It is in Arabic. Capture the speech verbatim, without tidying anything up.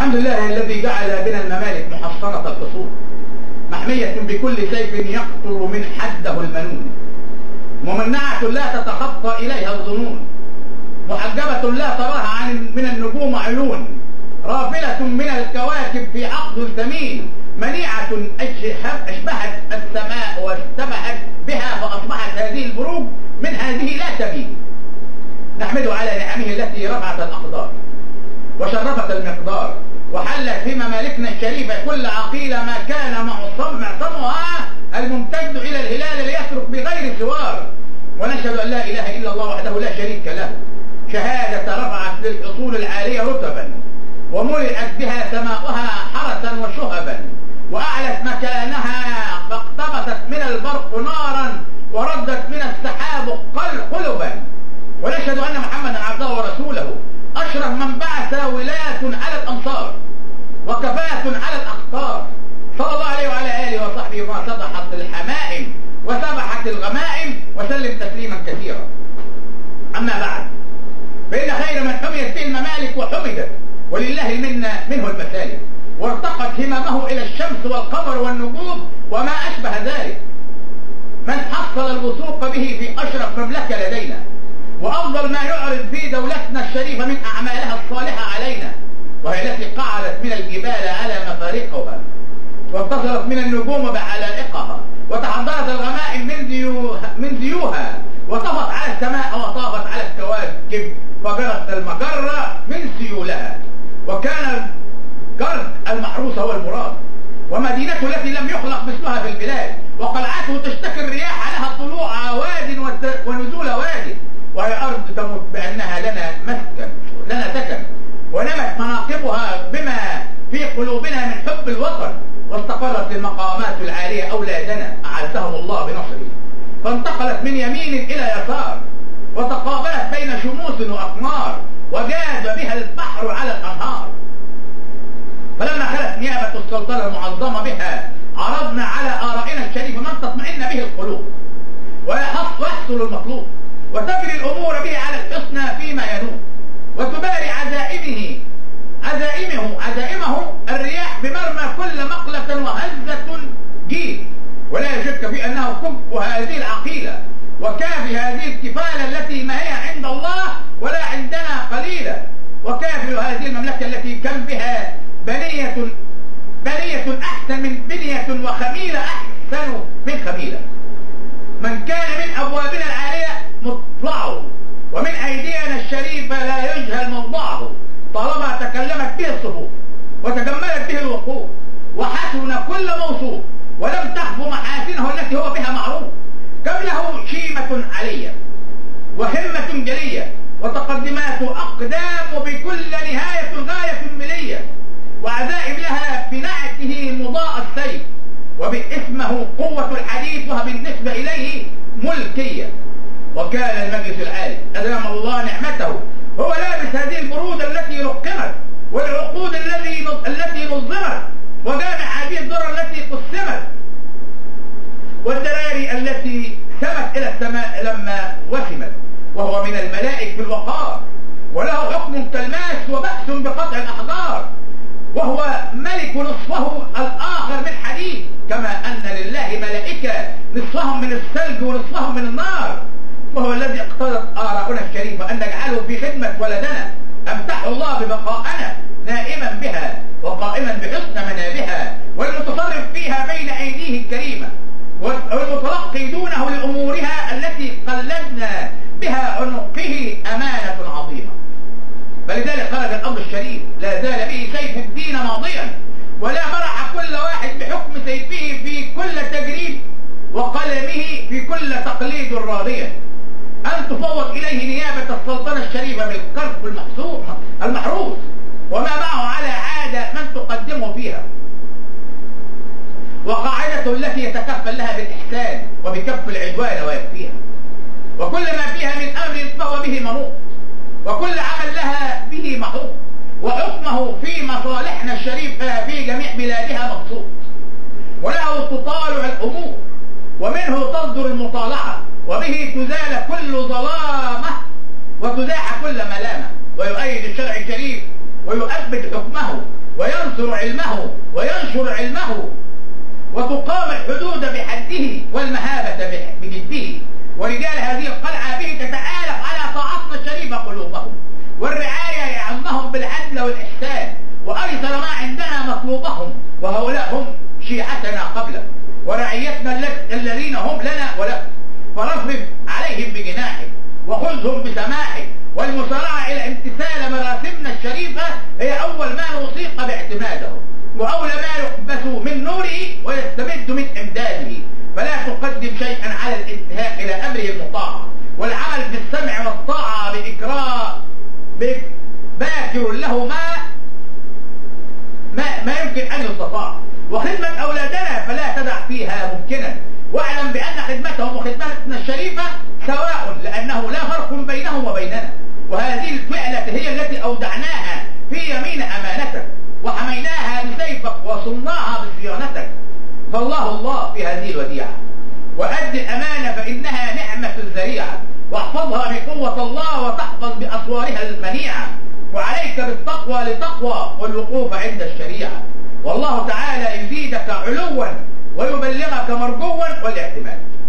الحمد لله الذي جعل بنا الممالك محصنة الأصول محمية بكل سيف يقطر من حده المنون، ممنعة لا تتخطى إليها الظنون، محجبة لا تراها عن من النجوم عيون، رافلة من الكواكب في عقد ثمين، منيعة أشبهت السماء واشتبهت بها فأصبحت هذه البروج من هذه لا تبين. نحمده على نعمه التي رفعت الأقدار وشرفت المقدار، وحلت في ممالكنا الشريفة كل عقيلة ما كان معصمها الممتد إلى الهلال ليترك بغير سوار. ونشهد أن لا إله إلا الله وحده لا شريك له، شهادة رفعت للأصول العالية رتبا، وملئت بها سماؤها حرسا وشهبا، وأعلت مكانها فاقتبست من البرق نارا، وردت من السحاب قلبا. ونشهد أن محمدا عبده ورسوله، أشرف من بعث ولاية على الأمصار وكفاءة على الأقطار، صلى الله عليه وعلى آله وصحبه ما صدحت الحمائم وسبحت الغمائم، وسلم تسليما كثيرا. أما بعد، فإن خير من حميت به الممالك وحمدت، ولله المنة منه المسالك، وارتقت هممه إلى الشمس والقمر والنجوم وما أشبه ذلك، من حصل الوثوق به في أشرف مملكة لدينا، وأفضل ما يعرض في دولتنا الشريفة من أعمالها الصالحة علينا، وهي التي قعدت من الجبال على مفارقها، واتصلت من النجوم بعلائقها، وتحضرت الغمائم من ديوها, من ديوها وطفت على السماء وطافت على الكواكب، فجرت المجرة من سيولها، وكان الجرد المحروس هو المراد، ومدينته التي لم يخلق مثلها في البلاد، وقلعته تشتكي الرياح لها طلوع واد ونزول واد، وهي أرض تموت بأنها لنا مسكن لنا سكن، ونمت مناقبها بما في قلوبنا من حب الوطن، واستقرت المقامات العالية أولادنا أعزهم الله بنصره، فانتقلت من يمين إلى يسار، وتقابلت بين شموس وأقمار، وجاد بها البحر على الأنهار. فلما خلت نيابة السلطنة المعظمة بها، عرضنا على آرائنا الشريفة من تطمئن به القلوب ويحصل المطلوب، وتجري الأمور به على الحسنى فيما ينوب، وتباري عزائمه عزائمه عزائمه الرياح بمرمى كل مقلة وهزة جيد، ولا يشك في أنه كف هذه العقيلة وكافي هذه الكفالة التي ما هي عند الله ولا عندنا قليلة، وكافي هذه المملكة التي كم بها بنية بنية أحسن من بنية، وخميلة أحسن من خميلة. من كان من أبوابنا العالية مطلعه، ومن أيدينا الشريفة لا يجهل موضعه، طالما تكلمت به الصفوف وتجملت به الوقوف، وحسن كل موصوف، ولم تخف محاسنه التي هو بها معروف. كم له شيمة علية وهمة جلية، وتقدمات أقدام بكل نهاية غاية ملية، وعزائم لها بنعته مضاء السيف، وباسمه قوة الحديث، وبالنسبة إليه ملكية. وكان المجلس العالي أدام الله نعمته هو لابس هذه البرود التي رقمت، والعقود الذي التي نظمت، وجامع هذه الذرة التي قسمت، والدراري التي سمت إلى السماء لما وسمت، وهو من الملائك في الوقار، وله حكم كالماس وبأس بقطع الأحجار، وهو ملك نصفه الآخر من حديد، كما أن لله ملائكة نصفهم من الثلج ونصفهم من النار، وهو الذي اقتضت آراؤنا الشريفة أن نجعله في خدمة ولدنا، أمتح الله ببقائنا نائما بها وقائما بحسن منابها، والمتصرف فيها بين أيديه الكريمة، والمتلقي دونه لأمورها التي قلدنا بها عنقه أمانة عظيمة. فلذلك خرج الأمر الشريف لا زال به سيف الدين ماضيا، ولا مرح كل واحد بحكم سيفه في كل تجريد، وقلمه في كل تقليد راضيا، أن تفوض إليه نيابة السلطنة الشريفة بالكرب المحسوب المحروس، وما معه على عادة من تقدمه فيها، وقاعدته التي يتكفل لها بالإحسان وبكف العدوان ويكفيها، وكل ما فيها من أمر فهو به منوط، وكل عمل لها به محوط، وحكمه في مصالحنا الشريفة في جميع بلادها مبسوط، وله تطالع الأمور، ومنه تصدر المطالعة، وبه تزال كل ظلامة وتزاح كل ملامة، ويؤيد الشرع الشريف ويؤبد حكمه، وينصر علمه وينشر علمه، وتقام الحدود بحده والمهابة بجده. ورجال هذه القلعة به تتآلف على طاعتنا الشريفة قلوبهم، والرعاية يعمهم بالعدل والإحسان، وأيسر ما عندنا مطلوبهم، وهؤلاء هم شيعتنا قبله ورعيتنا الذين هم لنا ولهم. فرفرف عليهم بجناحك وخذهم بسماحك، والمسارعة إلى امتثال مراسمنا الشريفة هي أول ما نوصيك باعتماده، وأولى ما يقبس من نوره ويستمد من إمداده. فلا تقدم شيئا على الانتهاء إلى أمره المطاع، والعمل بالسمع والطاعة بإكراه باكر له ما ما, ما يمكن أن يستطاع. وخدمة أولادنا فلا تدع فيها ممكنا، واعلم بأن خدمتهم وخدمتنا الشريفة سواء، لأنه لا فرق بينهم وبيننا. وهذه الفعلة هي التي أودعناها في يمين أمانتك، وحميناها بسيفك وصناها بصيانتك. فالله الله في هذه الوديعة، وأد الأمانة فإنها نعمة الذريعة، واحفظها بقوة الله وتحفظ بأسوارها المنيعة. وعليك بالتقوى لتقوى والوقوف عند الشريعة، والله تعالى يزيدك علوا ويبلغك مرجوا والاعتماد.